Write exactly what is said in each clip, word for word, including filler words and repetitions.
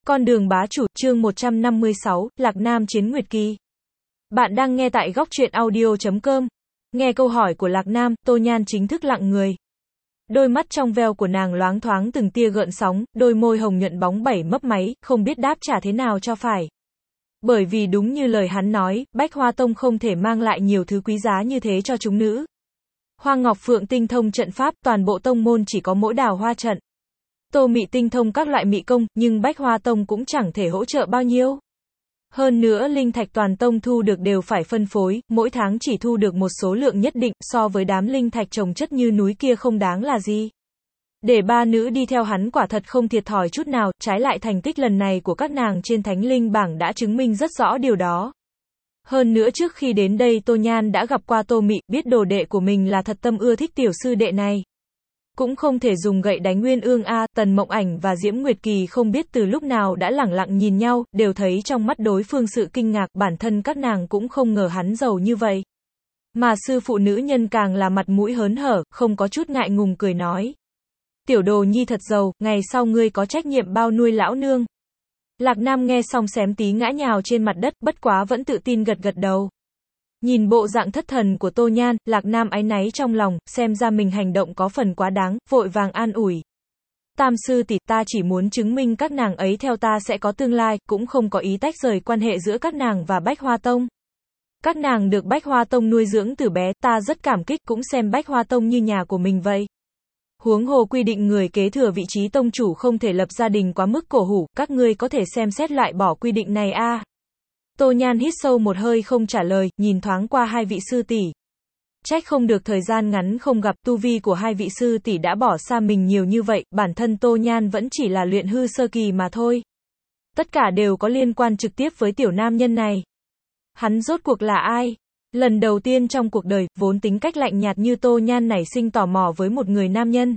Con đường bá chủ, chương một trăm năm mươi sáu, Lạc Nam chiến Nguyệt Kỳ. Bạn đang nghe tại góc truyện audio chấm com. Nghe câu hỏi của Lạc Nam, Tô Nhan chính thức lặng người. Đôi mắt trong veo của nàng loáng thoáng từng tia gợn sóng, đôi môi hồng nhuận bóng bẩy mấp máy, không biết đáp trả thế nào cho phải. Bởi vì đúng như lời hắn nói, Bách Hoa Tông không thể mang lại nhiều thứ quý giá như thế cho chúng nữ. Hoa Ngọc Phượng tinh thông trận pháp, toàn bộ tông môn chỉ có mỗi Đào Hoa trận. Tô Mị tinh thông các loại mị công, nhưng Bách Hoa Tông cũng chẳng thể hỗ trợ bao nhiêu. Hơn nữa linh thạch toàn tông thu được đều phải phân phối, mỗi tháng chỉ thu được một số lượng nhất định, so với đám linh thạch chồng chất như núi kia không đáng là gì. Để ba nữ đi theo hắn quả thật không thiệt thòi chút nào, trái lại thành tích lần này của các nàng trên thánh linh bảng đã chứng minh rất rõ điều đó. Hơn nữa trước khi đến đây Tô Nhan đã gặp qua Tô Mị, biết đồ đệ của mình là thật tâm ưa thích tiểu sư đệ này. Cũng không thể dùng gậy đánh Nguyên Ương a. Tần Mộng Ảnh và Diễm Nguyệt Kỳ không biết từ lúc nào đã lẳng lặng nhìn nhau, đều thấy trong mắt đối phương sự kinh ngạc, bản thân các nàng cũng không ngờ hắn giàu như vậy. Mà sư phụ nữ nhân càng là mặt mũi hớn hở, không có chút ngại ngùng cười nói. Tiểu đồ nhi thật giàu, ngày sau ngươi có trách nhiệm bao nuôi lão nương. Lạc Nam nghe xong xém tí ngã nhào trên mặt đất, bất quá vẫn tự tin gật gật đầu. Nhìn bộ dạng thất thần của Tô Nhan, Lạc Nam áy náy trong lòng, xem ra mình hành động có phần quá đáng, vội vàng an ủi. Tam sư tỷ, ta chỉ muốn chứng minh các nàng ấy theo ta sẽ có tương lai, cũng không có ý tách rời quan hệ giữa các nàng và Bách Hoa Tông. Các nàng được Bách Hoa Tông nuôi dưỡng từ bé, ta rất cảm kích, cũng xem Bách Hoa Tông như nhà của mình vậy. Huống hồ quy định người kế thừa vị trí tông chủ không thể lập gia đình quá mức cổ hủ, các ngươi có thể xem xét loại bỏ quy định này a. À. Tô Nhan hít sâu một hơi không trả lời, nhìn thoáng qua hai vị sư tỷ. Trách không được thời gian ngắn không gặp, tu vi của hai vị sư tỷ đã bỏ xa mình nhiều như vậy, bản thân Tô Nhan vẫn chỉ là luyện hư sơ kỳ mà thôi. Tất cả đều có liên quan trực tiếp với tiểu nam nhân này. Hắn rốt cuộc là ai? Lần đầu tiên trong cuộc đời, vốn tính cách lạnh nhạt như Tô Nhan nảy sinh tò mò với một người nam nhân.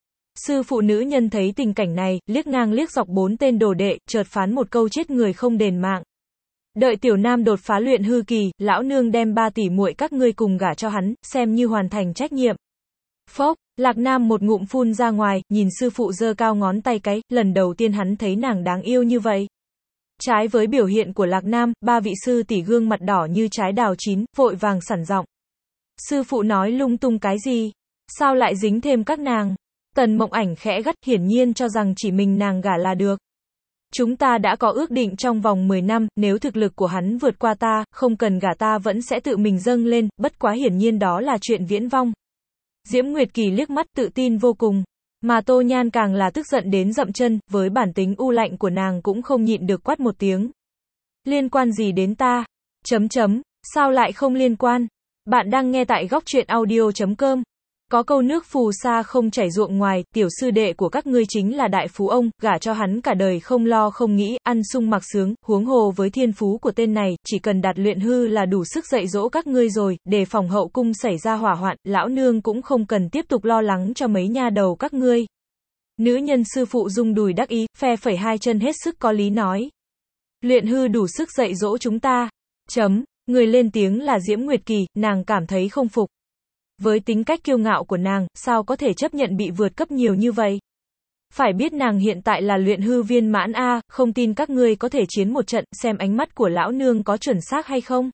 Sư phụ nữ nhân thấy tình cảnh này, liếc ngang liếc dọc bốn tên đồ đệ, chợt phán một câu chết người không đền mạng. Đợi tiểu nam đột phá luyện hư kỳ, lão nương đem ba tỷ muội các ngươi cùng gả cho hắn, xem như hoàn thành trách nhiệm. Phốc, Lạc Nam một ngụm phun ra ngoài, nhìn sư phụ giơ cao ngón tay cái, lần đầu tiên hắn thấy nàng đáng yêu như vậy. Trái với biểu hiện của Lạc Nam, ba vị sư tỷ gương mặt đỏ như trái đào chín, vội vàng sẵn giọng. Sư phụ nói lung tung cái gì? Sao lại dính thêm các nàng? Tần Mộng Ảnh khẽ gắt, hiển nhiên cho rằng chỉ mình nàng gả là được. Chúng ta đã có ước định trong vòng mười năm, nếu thực lực của hắn vượt qua ta, không cần gả ta vẫn sẽ tự mình dâng lên, bất quá hiển nhiên đó là chuyện viễn vông. Diễm Nguyệt Kỳ liếc mắt tự tin vô cùng, mà Tô Nhan càng là tức giận đến dậm chân, với bản tính u lạnh của nàng cũng không nhịn được quát một tiếng. Liên quan gì đến ta? Chấm chấm, sao lại không liên quan? Bạn đang nghe tại góc truyện audio chấm com. Có câu nước phù sa không chảy ruộng ngoài, tiểu sư đệ của các ngươi chính là đại phú ông, gả cho hắn cả đời không lo không nghĩ, ăn sung mặc sướng, huống hồ với thiên phú của tên này, chỉ cần đạt luyện hư là đủ sức dạy dỗ các ngươi rồi, đề phòng hậu cung xảy ra hỏa hoạn, lão nương cũng không cần tiếp tục lo lắng cho mấy nha đầu các ngươi. Nữ nhân sư phụ rung đùi đắc ý, phe phẩy hai chân hết sức có lý nói. Luyện hư đủ sức dạy dỗ chúng ta. Chấm, người lên tiếng là Diễm Nguyệt Kỳ, nàng cảm thấy không phục. Với tính cách kiêu ngạo của nàng, sao có thể chấp nhận bị vượt cấp nhiều như vậy? Phải biết nàng hiện tại là luyện hư viên mãn a, không tin các ngươi có thể chiến một trận, xem ánh mắt của lão nương có chuẩn xác hay không?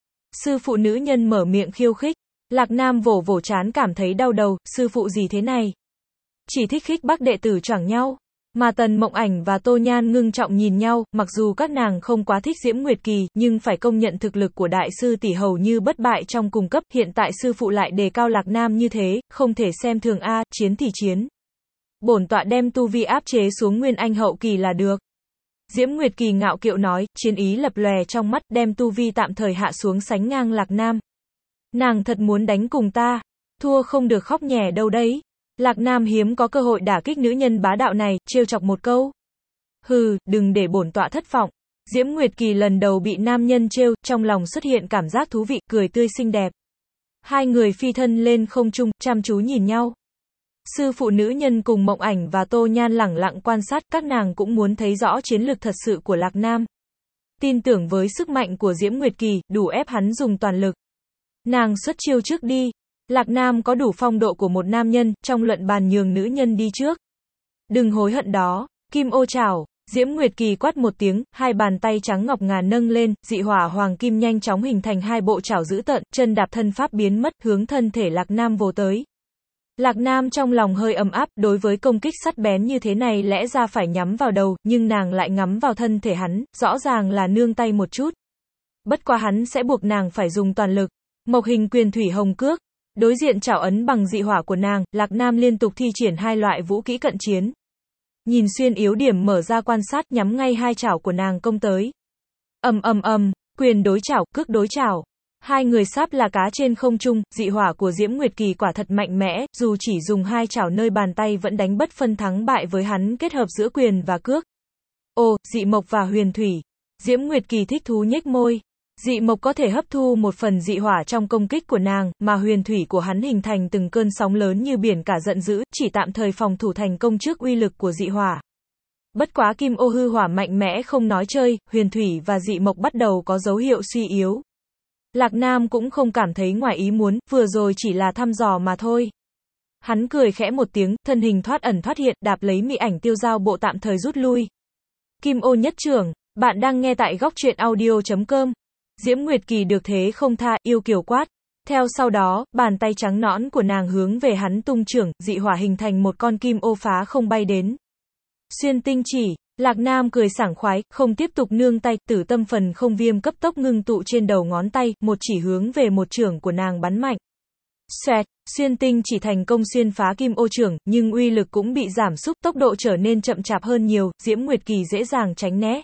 Sư phụ nữ nhân mở miệng khiêu khích, Lạc Nam vỗ vỗ trán cảm thấy đau đầu, sư phụ gì thế này? Chỉ thích khích bác đệ tử choảng nhau. Mà Tần Mộng Ảnh và Tô Nhan ngưng trọng nhìn nhau, mặc dù các nàng không quá thích Diễm Nguyệt Kỳ, nhưng phải công nhận thực lực của đại sư tỷ hầu như bất bại trong cùng cấp, hiện tại sư phụ lại đề cao Lạc Nam như thế, không thể xem thường a, chiến thì chiến. Bổn tọa đem tu vi áp chế xuống nguyên anh hậu kỳ là được. Diễm Nguyệt Kỳ ngạo kiệu nói, chiến ý lập lòe trong mắt, đem tu vi tạm thời hạ xuống sánh ngang Lạc Nam. Nàng thật muốn đánh cùng ta, thua không được khóc nhè đâu đấy. Lạc Nam hiếm có cơ hội đả kích nữ nhân bá đạo này, trêu chọc một câu. Hừ, đừng để bổn tọa thất vọng. Diễm Nguyệt Kỳ lần đầu bị nam nhân trêu, trong lòng xuất hiện cảm giác thú vị, cười tươi xinh đẹp. Hai người phi thân lên không trung, chăm chú nhìn nhau. Sư phụ nữ nhân cùng Mộng Ảnh và Tô Nhan lẳng lặng quan sát, các nàng cũng muốn thấy rõ chiến lược thật sự của Lạc Nam. Tin tưởng với sức mạnh của Diễm Nguyệt Kỳ, đủ ép hắn dùng toàn lực. Nàng xuất chiêu trước đi. Lạc Nam có đủ phong độ của một nam nhân, trong luận bàn nhường nữ nhân đi trước. Đừng hối hận đó, Kim Ô Chảo. Diễm Nguyệt Kỳ quát một tiếng, hai bàn tay trắng ngọc ngà nâng lên, dị hỏa hoàng kim nhanh chóng hình thành hai bộ chảo dữ tợn, chân đạp thân pháp biến mất, hướng thân thể Lạc Nam vồ tới. Lạc Nam trong lòng hơi ấm áp, đối với công kích sắc bén như thế này lẽ ra phải nhắm vào đầu, nhưng nàng lại ngắm vào thân thể hắn, rõ ràng là nương tay một chút. Bất quá hắn sẽ buộc nàng phải dùng toàn lực. Mộc hình quyền thủy hồng cước. Đối diện chảo ấn bằng dị hỏa của nàng, Lạc Nam liên tục thi triển hai loại vũ kỹ cận chiến. Nhìn xuyên yếu điểm mở ra quan sát, nhắm ngay hai chảo của nàng công tới. Ầm ầm ầm, quyền đối chảo, cước đối chảo. Hai người sáp là cá trên không trung, dị hỏa của Diễm Nguyệt Kỳ quả thật mạnh mẽ, dù chỉ dùng hai chảo nơi bàn tay vẫn đánh bất phân thắng bại với hắn, kết hợp giữa quyền và cước. Ồ, dị mộc và huyền thủy. Diễm Nguyệt Kỳ thích thú nhếch môi. Dị mộc có thể hấp thu một phần dị hỏa trong công kích của nàng, mà huyền thủy của hắn hình thành từng cơn sóng lớn như biển cả giận dữ, chỉ tạm thời phòng thủ thành công trước uy lực của dị hỏa. Bất quá kim ô hư hỏa mạnh mẽ không nói chơi, huyền thủy và dị mộc bắt đầu có dấu hiệu suy yếu. Lạc Nam cũng không cảm thấy ngoài ý muốn, vừa rồi chỉ là thăm dò mà thôi. Hắn cười khẽ một tiếng, thân hình thoát ẩn thoát hiện, đạp lấy mỹ ảnh tiêu giao bộ tạm thời rút lui. Kim ô nhất trưởng, bạn đang nghe tại góc truyện audio chấm com. Diễm Nguyệt Kỳ được thế không tha, yêu kiều quát. Theo sau đó, bàn tay trắng nõn của nàng hướng về hắn tung trưởng, dị hỏa hình thành một con kim ô phá không bay đến. Xuyên tinh chỉ, Lạc Nam cười sảng khoái, không tiếp tục nương tay, tử tâm phần không viêm cấp tốc ngưng tụ trên đầu ngón tay, một chỉ hướng về một trưởng của nàng bắn mạnh. Xoẹt, xuyên tinh chỉ thành công xuyên phá kim ô trưởng, nhưng uy lực cũng bị giảm sút, tốc độ trở nên chậm chạp hơn nhiều, Diễm Nguyệt Kỳ dễ dàng tránh né.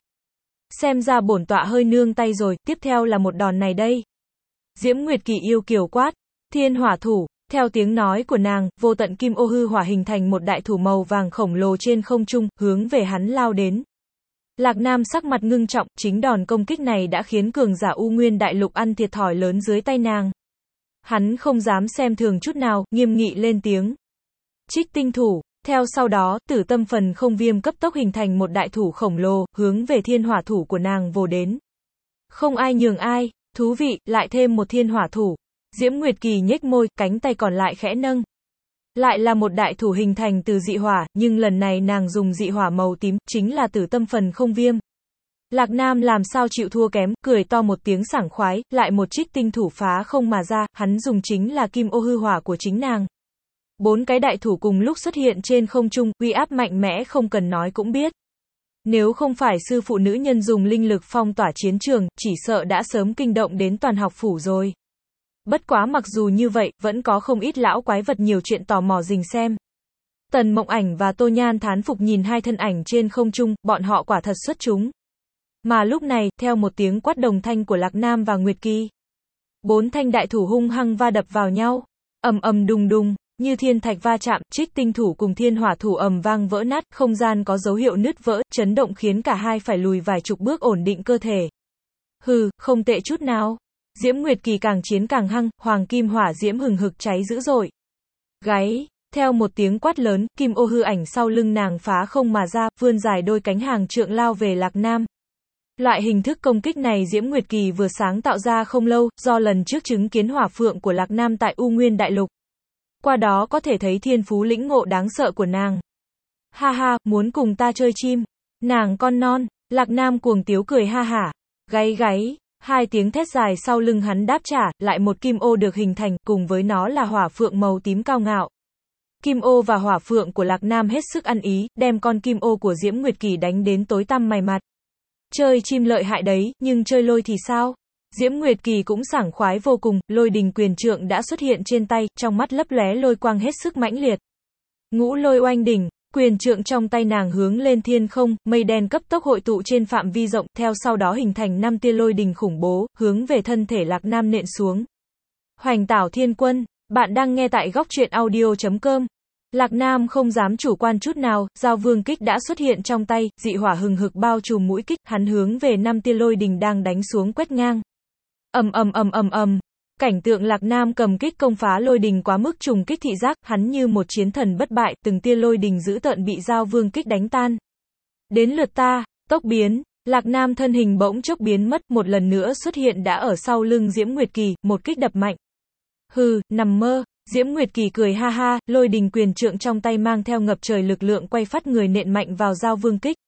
Xem ra bổn tọa hơi nương tay rồi, tiếp theo là một đòn này đây. Diễm Nguyệt Kỳ yêu kiều quát, thiên hỏa thủ. Theo tiếng nói của nàng, vô tận kim ô hư hỏa hình thành một đại thủ màu vàng khổng lồ trên không trung, hướng về hắn lao đến. Lạc Nam sắc mặt ngưng trọng, chính đòn công kích này đã khiến cường giả U Nguyên Đại Lục ăn thiệt thòi lớn dưới tay nàng. Hắn không dám xem thường chút nào, nghiêm nghị lên tiếng. Trích tinh thủ. Theo sau đó, tử tâm phần không viêm cấp tốc hình thành một đại thủ khổng lồ, hướng về thiên hỏa thủ của nàng vồ đến. Không ai nhường ai, thú vị, lại thêm một thiên hỏa thủ. Diễm Nguyệt Kỳ nhếch môi, cánh tay còn lại khẽ nâng. Lại là một đại thủ hình thành từ dị hỏa, nhưng lần này nàng dùng dị hỏa màu tím, chính là tử tâm phần không viêm. Lạc Nam làm sao chịu thua kém, cười to một tiếng sảng khoái, lại một trích tinh thủ phá không mà ra, hắn dùng chính là kim ô hư hỏa của chính nàng. Bốn cái đại thủ cùng lúc xuất hiện trên không trung, uy áp mạnh mẽ không cần nói cũng biết. Nếu không phải sư phụ nữ nhân dùng linh lực phong tỏa chiến trường, chỉ sợ đã sớm kinh động đến toàn học phủ rồi. Bất quá mặc dù như vậy, vẫn có không ít lão quái vật nhiều chuyện tò mò rình xem. Tần Mộng Ảnh và Tô Nhan thán phục nhìn hai thân ảnh trên không trung, bọn họ quả thật xuất chúng. Mà lúc này, theo một tiếng quát đồng thanh của Lạc Nam và Nguyệt Kỳ, bốn thanh đại thủ hung hăng va đập vào nhau, ầm ầm đùng đùng, như thiên thạch va chạm, trích tinh thủ cùng thiên hỏa thủ ầm vang vỡ nát, không gian có dấu hiệu nứt vỡ, chấn động khiến cả hai phải lùi vài chục bước ổn định cơ thể. Hừ, không tệ chút nào. Diễm Nguyệt Kỳ càng chiến càng hăng, hoàng kim hỏa diễm hừng hực cháy dữ dội. Gáy, theo một tiếng quát lớn, kim ô hư ảnh sau lưng nàng phá không mà ra, vươn dài đôi cánh hàng trượng lao về Lạc Nam. Loại hình thức công kích này Diễm Nguyệt Kỳ vừa sáng tạo ra không lâu, do lần trước chứng kiến hỏa phượng của Lạc Nam tại U Nguyên Đại Lục. Qua đó có thể thấy thiên phú lĩnh ngộ đáng sợ của nàng. Ha ha, muốn cùng ta chơi chim? Nàng con non, Lạc Nam cuồng tiếu cười ha hả. Gáy gáy. Hai tiếng thét dài sau lưng hắn đáp trả, lại một kim ô được hình thành, cùng với nó là hỏa phượng màu tím cao ngạo. Kim ô và hỏa phượng của Lạc Nam hết sức ăn ý, đem con kim ô của Diễm Nguyệt Kỳ đánh đến tối tăm mày mặt. Chơi chim lợi hại đấy, nhưng chơi lôi thì sao? Diễm Nguyệt Kỳ cũng sảng khoái vô cùng, lôi đình quyền trượng đã xuất hiện trên tay, trong mắt lấp lóe lôi quang hết sức mãnh liệt. Ngũ lôi oanh đỉnh. Quyền trượng trong tay nàng hướng lên thiên không, mây đen cấp tốc hội tụ trên phạm vi rộng, theo sau đó hình thành năm tia lôi đình khủng bố, hướng về thân thể Lạc Nam nện xuống. Hoành Tảo Thiên Quân, bạn đang nghe tại góc truyện audio chấm com. Lạc Nam không dám chủ quan chút nào, giao vương kích đã xuất hiện trong tay, dị hỏa hừng hực bao trùm mũi kích, hắn hướng về năm tia lôi đình đang đánh xuống quét ngang. Ầm ầm ầm ầm ầm. Cảnh tượng Lạc Nam cầm kích công phá lôi đình quá mức trùng kích thị giác, hắn như một chiến thần bất bại, từng tia lôi đình dữ tợn bị giao vương kích đánh tan. Đến lượt ta, tốc biến, Lạc Nam thân hình bỗng chốc biến mất, một lần nữa xuất hiện đã ở sau lưng Diễm Nguyệt Kỳ, một kích đập mạnh. Hừ, nằm mơ, Diễm Nguyệt Kỳ cười ha ha, lôi đình quyền trượng trong tay mang theo ngập trời lực lượng quay phát người nện mạnh vào giao vương kích.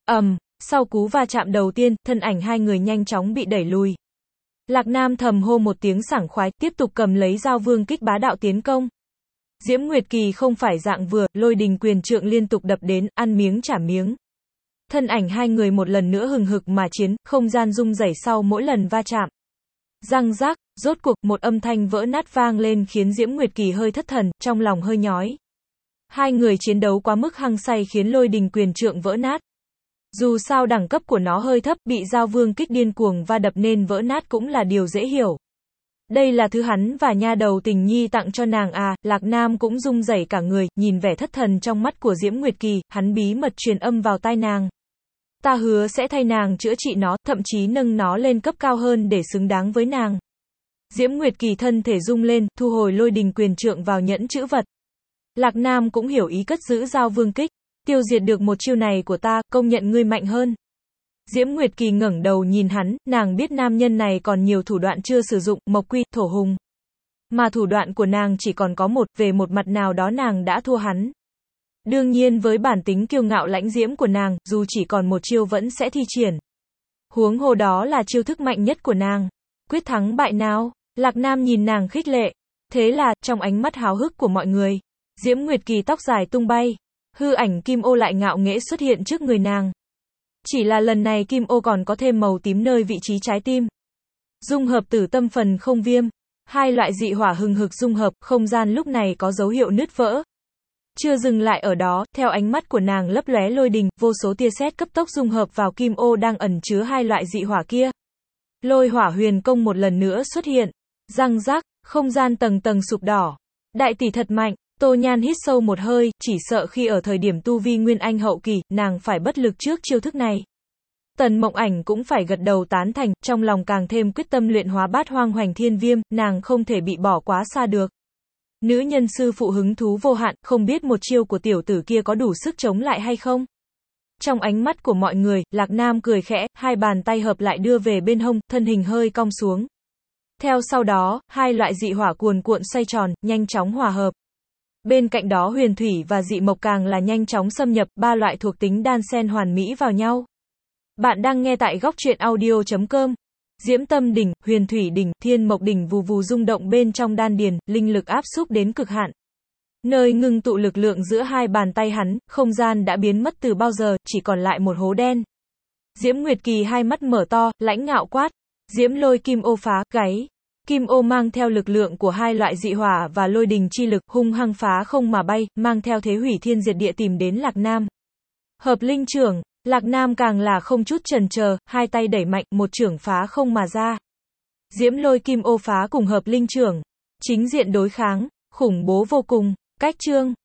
ầm, um, sau cú va chạm đầu tiên, thân ảnh hai người nhanh chóng bị đẩy lùi. Lạc Nam thầm hô một tiếng sảng khoái, tiếp tục cầm lấy dao vương kích bá đạo tiến công. Diễm Nguyệt Kỳ không phải dạng vừa, lôi đình quyền trượng liên tục đập đến, ăn miếng trả miếng. Thân ảnh hai người một lần nữa hừng hực mà chiến, không gian rung rẩy sau mỗi lần va chạm. Răng rác, rốt cuộc một âm thanh vỡ nát vang lên khiến Diễm Nguyệt Kỳ hơi thất thần, trong lòng hơi nhói. Hai người chiến đấu quá mức hăng say khiến lôi đình quyền trượng vỡ nát. Dù sao đẳng cấp của nó hơi thấp, bị dao vương kích điên cuồng va đập nên vỡ nát cũng là điều dễ hiểu. Đây là thứ hắn và nha đầu tình nhi tặng cho nàng à, Lạc Nam cũng rung rẩy cả người, nhìn vẻ thất thần trong mắt của Diễm Nguyệt Kỳ, hắn bí mật truyền âm vào tai nàng. Ta hứa sẽ thay nàng chữa trị nó, thậm chí nâng nó lên cấp cao hơn để xứng đáng với nàng. Diễm Nguyệt Kỳ thân thể rung lên, thu hồi lôi đình quyền trượng vào nhẫn chữ vật. Lạc Nam cũng hiểu ý cất giữ dao vương kích. Tiêu diệt được một chiêu này của ta, công nhận ngươi mạnh hơn. Diễm Nguyệt Kỳ ngẩng đầu nhìn hắn, nàng biết nam nhân này còn nhiều thủ đoạn chưa sử dụng, mộc quy, thổ hùng. Mà thủ đoạn của nàng chỉ còn có một, về một mặt nào đó nàng đã thua hắn. Đương nhiên với bản tính kiêu ngạo lãnh diễm của nàng, dù chỉ còn một chiêu vẫn sẽ thi triển. Huống hồ đó là chiêu thức mạnh nhất của nàng. Quyết thắng bại nào? Lạc Nam nhìn nàng khích lệ. Thế là, trong ánh mắt háo hức của mọi người, Diễm Nguyệt Kỳ tóc dài tung bay. Hư ảnh kim ô lại ngạo nghễ xuất hiện trước người nàng. Chỉ là lần này kim ô còn có thêm màu tím nơi vị trí trái tim. Dung hợp tử tâm phần không viêm. Hai loại dị hỏa hừng hực dung hợp, không gian lúc này có dấu hiệu nứt vỡ. Chưa dừng lại ở đó, theo ánh mắt của nàng lấp lóe lôi đình, vô số tia sét cấp tốc dung hợp vào kim ô đang ẩn chứa hai loại dị hỏa kia. Lôi hỏa huyền công một lần nữa xuất hiện. Răng rác, không gian tầng tầng sụp đỏ. Đại tỷ thật mạnh. Tô Nhan hít sâu một hơi, chỉ sợ khi ở thời điểm tu vi nguyên anh hậu kỳ, nàng phải bất lực trước chiêu thức này. Tần Mộng Ảnh cũng phải gật đầu tán thành, trong lòng càng thêm quyết tâm luyện hóa bát hoang hoành thiên viêm, nàng không thể bị bỏ quá xa được. Nữ nhân sư phụ hứng thú vô hạn, không biết một chiêu của tiểu tử kia có đủ sức chống lại hay không? Trong ánh mắt của mọi người, Lạc Nam cười khẽ, hai bàn tay hợp lại đưa về bên hông, thân hình hơi cong xuống. Theo sau đó, hai loại dị hỏa cuồn cuộn xoay tròn, nhanh chóng hòa hợp. Bên cạnh đó huyền thủy và dị mộc càng là nhanh chóng xâm nhập, ba loại thuộc tính đan xen hoàn mỹ vào nhau. Bạn đang nghe tại góc truyện audio chấm com. Diễm tâm đỉnh, huyền thủy đỉnh, thiên mộc đỉnh vù vù rung động bên trong đan điền, linh lực áp xúc đến cực hạn. Nơi ngưng tụ lực lượng giữa hai bàn tay hắn, không gian đã biến mất từ bao giờ, chỉ còn lại một hố đen. Diễm Nguyệt Kỳ hai mắt mở to, lãnh ngạo quát. Diễm lôi kim ô phá, gáy. Kim ô mang theo lực lượng của hai loại dị hỏa và lôi đình chi lực, hung hăng phá không mà bay, mang theo thế hủy thiên diệt địa tìm đến Lạc Nam. Hợp linh trưởng, Lạc Nam càng là không chút chần chờ, hai tay đẩy mạnh, một chưởng phá không mà ra. Diễm lôi kim ô phá cùng hợp linh trưởng, chính diện đối kháng, khủng bố vô cùng. Cách chương